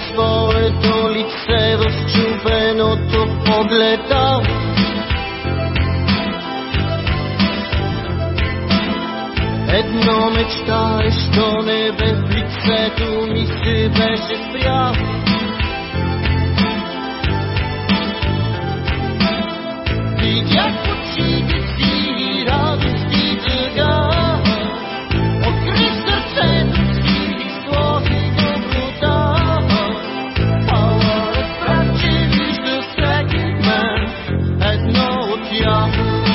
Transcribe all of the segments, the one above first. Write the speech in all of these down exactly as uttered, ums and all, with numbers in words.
своето лице в счупеното огледало. Едно мечтаещо небе в лицето ми се беше спряло. Видях в очите си радост и тъга, откри сърцето си и сложи доброта. Ала разбрах, че вижда всеки в мен едно от тях.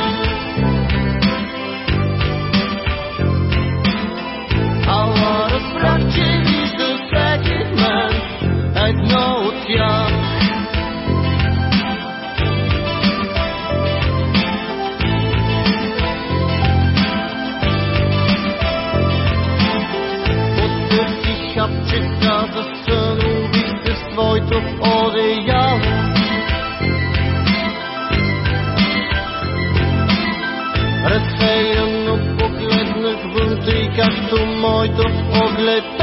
Ала разбрах, че вижда всеки в мен едно от тях. Хапчета за съновите с твоето одеяло. Разсеяно погледнах вън, тъй както моето поглед